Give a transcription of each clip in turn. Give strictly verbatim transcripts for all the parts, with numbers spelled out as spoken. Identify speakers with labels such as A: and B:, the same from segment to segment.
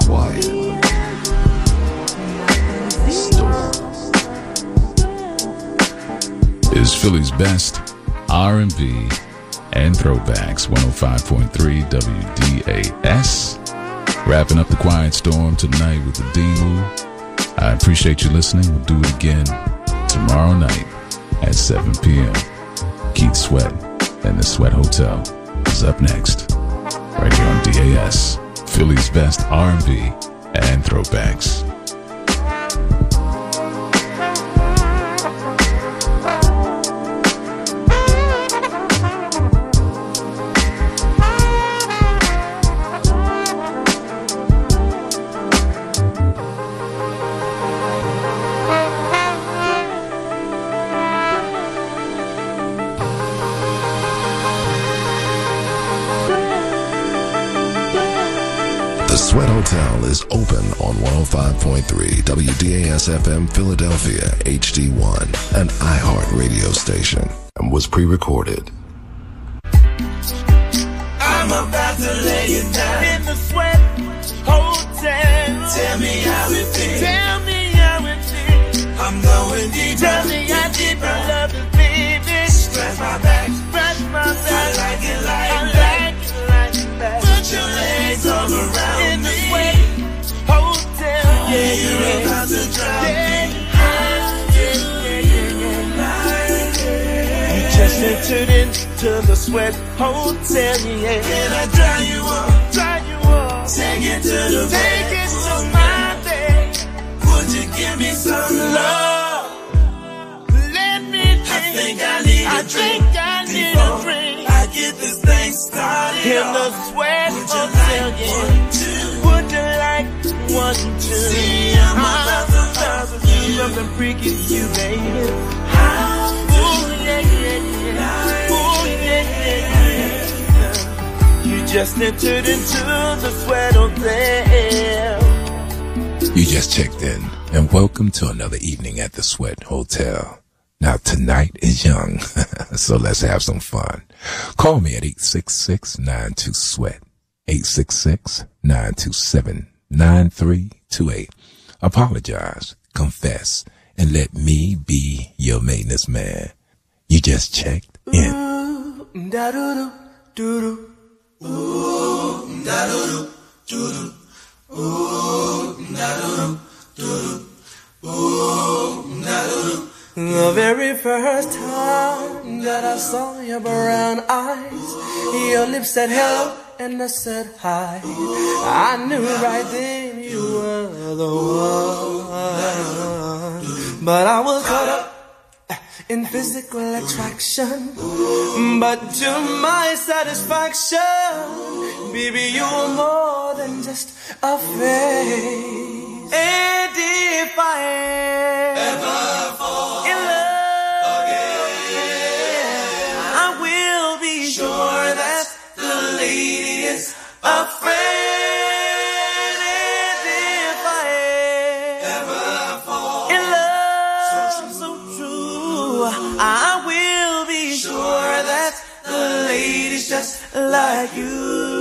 A: quiet storm is Philly's best R and B and throwbacks. one oh five point three W D A S. Wrapping up the quiet storm tonight with the D-Move. I appreciate you listening. We'll do it again tomorrow night at seven p.m. Keith Sweat and the Sweat Hotel is up next, right here on D A S, Philly's best R and B and throwbacks.
B: The Sweat Hotel is open on one oh five point three W D A S F M Philadelphia H D one, an iHeart radio station, and was pre-recorded.
C: I'm about to lay you down in the Sweat Hotel. Tell me how it feels. Tell me how it feels. I'm going deep. Tell me how deep I love it, baby. Scratch my back. Scratch my back. I like it like I that. Like it like that. Put your legs all around in the Sweat Hotel. Yeah, you're about to drop me. You just entered into the Sweat Hotel, yeah. Can I dry you up? Dry you up. Take it to the bed. Take it to my bed. Would you give me some love? Let me drink. I think I need a I drink. Think I need a drink. I get this thing started in the Sweat Hotel, like yeah. Would you like one, two? See, I'm about to love you. Something freaky to you, baby. Ooh, yeah, yeah, yeah. Ooh, yeah, yeah, yeah. You just entered into the Sweat Hotel.
B: You just checked in, and welcome to another evening at the Sweat Hotel. Now, tonight is young, so let's have some fun. Call me at eight six six, nine two, SWEAT, eight six six, nine two seven, nine three two eight. Apologize, confess, and let me be your maintenance man. You just checked in.
C: Ooh, da-doo-doo, doo-doo. Ooh, da-doo-doo, doo-doo. Ooh, da-doo-doo, doo-doo. Ooh, da-doo-doo. The very first time that I saw your brown eyes, your lips said hello and I said hi. I knew right then you were the one. But I was caught up in physical attraction. But to my satisfaction, baby, you were more than just a face. And if I ever fall in love again, I will be sure that the lady is afraid. And if I ever fall in love so true, I will be sure that the lady's just like you.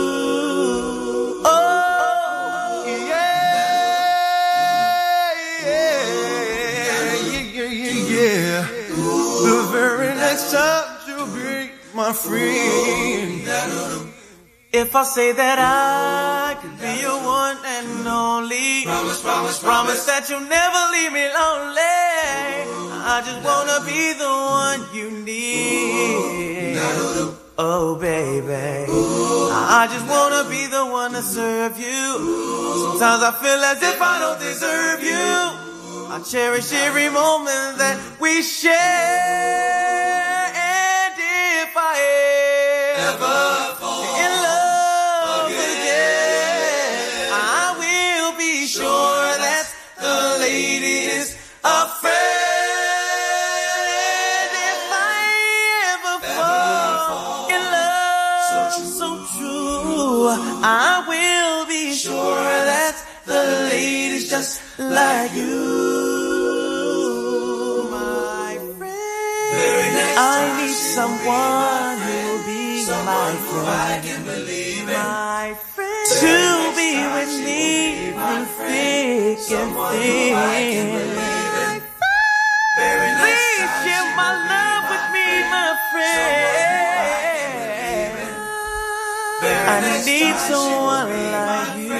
C: Time to be my friend. If I say that I could be your one and only, promise, promise, promise that you'll never leave me lonely. I just wanna be the one you need. Oh baby, I just wanna be the one to serve you. Sometimes I feel as if I don't deserve you. I cherish every moment that we share. If I ever fall in love again, I will be sure that the lady is afraid. If I ever fall in love so true, I will be sure that the lady's just like you. I need someone who'll be my friend, my friend, to be with me. can feel. Please share my love with me, my friend. I need someone like you.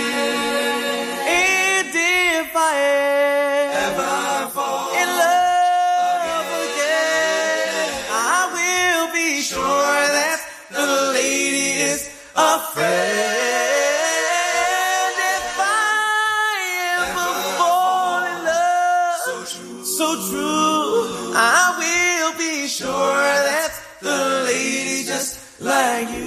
C: And if I ever fall in love again, I will be sure that the lady is a friend. If I ever fall in love so true, I will be sure that the lady just like you.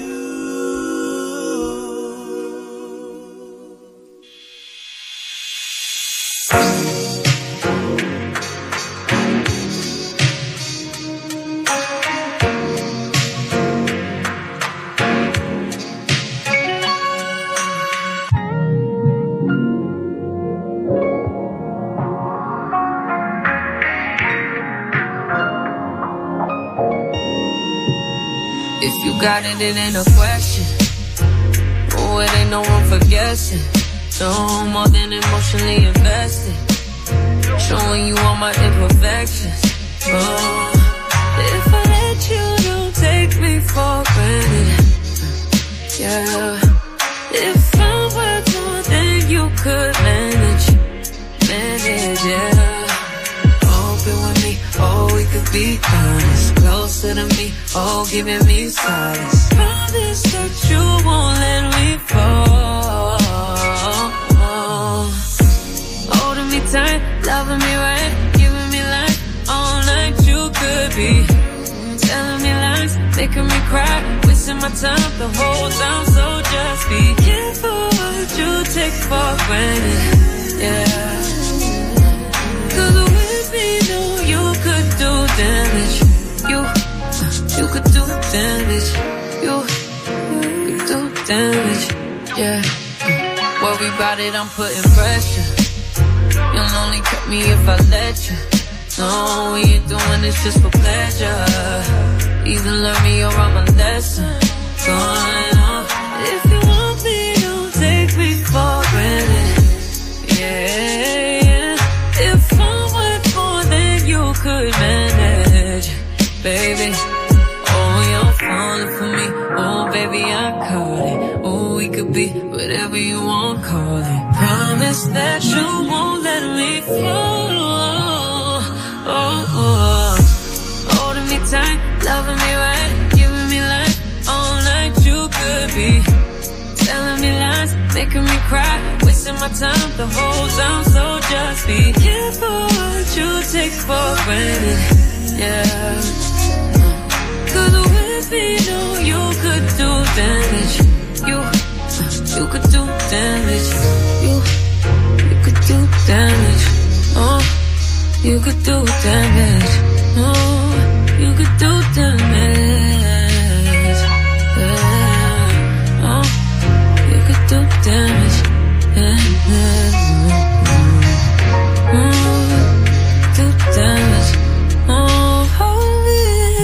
D: If you got it, it ain't a question. Oh, it ain't no room for guessing. No more than emotionally invested. Showing you all my imperfections. Oh, if I let you, don't take me for granted. Yeah. If I were to, then you could manage. Manage, yeah. Open with me, oh, we could be honest. Closer to me, oh, giving me silence. Promise that you won't let me fall. Holding me tight, loving me right, giving me life. All night you could be telling me lies, making me cry, wasting my time the whole time. So just be careful what you take for granted. Yeah. Cause with me, no, you could do damage. You, you could do damage. You, you could do damage. Yeah. Worry about it, I'm putting pressure. You'll only cut me if I let you. No, we ain't doing this just for pleasure. Either learn me or I'm a lesson. Going on. If you want me, don't take me for granted. Yeah. If I went more than you could manage, baby. Oh, you're falling for me. Oh, baby, I caught it. Oh, we could be whatever you want, call it. Promise that you won't let me fall. Oh, oh. Holding me tight, loving me right, giving me life. All night you could be telling me lies, making me cry, wasting my time the whole time. So just be careful what you take for granted. Yeah. Cause with me, no, you could do damage. You, you could do damage. You, you could do damage. Oh, you could do damage. Oh, you could do damage. Yeah. Oh, you could do damage. Yeah. Oh, do damage. Oh, holy.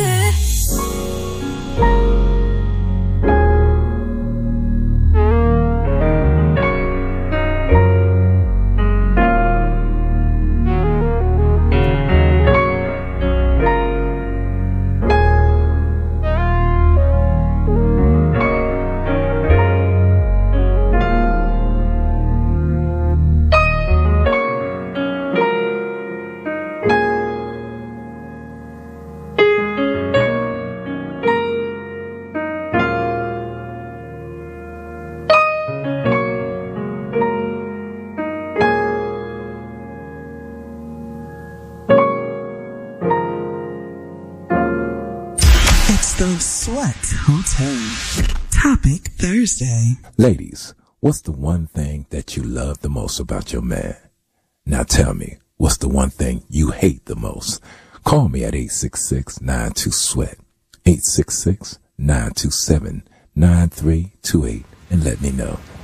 E: The Sweat Hotel. Topic Thursday.
B: Ladies, what's the one thing that you love the most about your man? Now tell me, what's the one thing you hate the most? Call me at eight six six, nine two, sweat, eight six six, nine two seven, nine three two eight, and let me know.